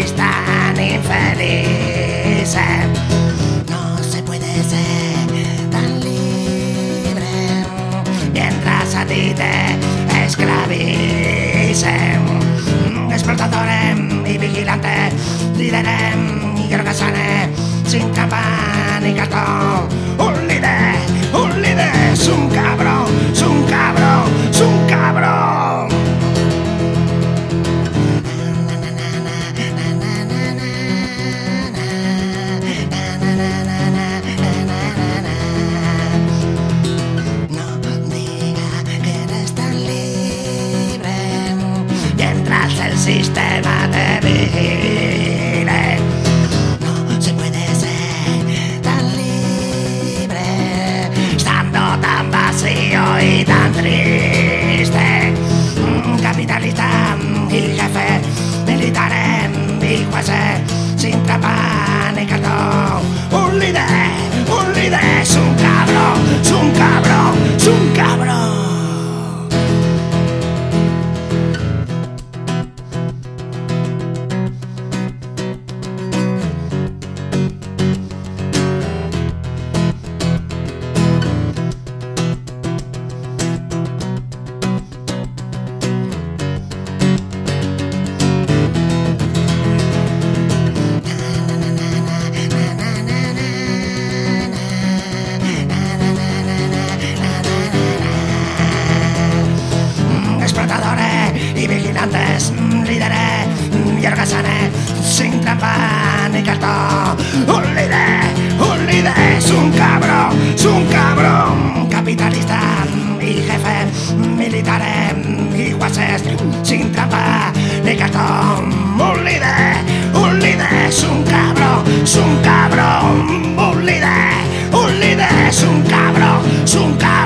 sois tan infelices. No se puede ser tan libre mientras a ti te esclavicen. Explotadores y vigilantes, líderes y holgazanes, sin trampa ni cartón. Un líder es un cabrón, es un cabrón, es un cabrón. No diga que eres tan libre mientras el sistema te vigile. No se puede ser tan libre estando tan vacío y tan triste. Capitalista y jefe, militares y jueces, sin trampa ni cartón. Un líder es un cabrón, es un cabrón, es un cabrón. Explotadores y vigilantes, líderes y holgazanes, sin trampa ni cartón. Un líder es un cabrón, es un cabrón. Capitalista y jefe, militares y jueces, sin trampa ni cartón. Un líder es un cabrón, es un cabrón. Un líder es un cabrón, es un cabrón.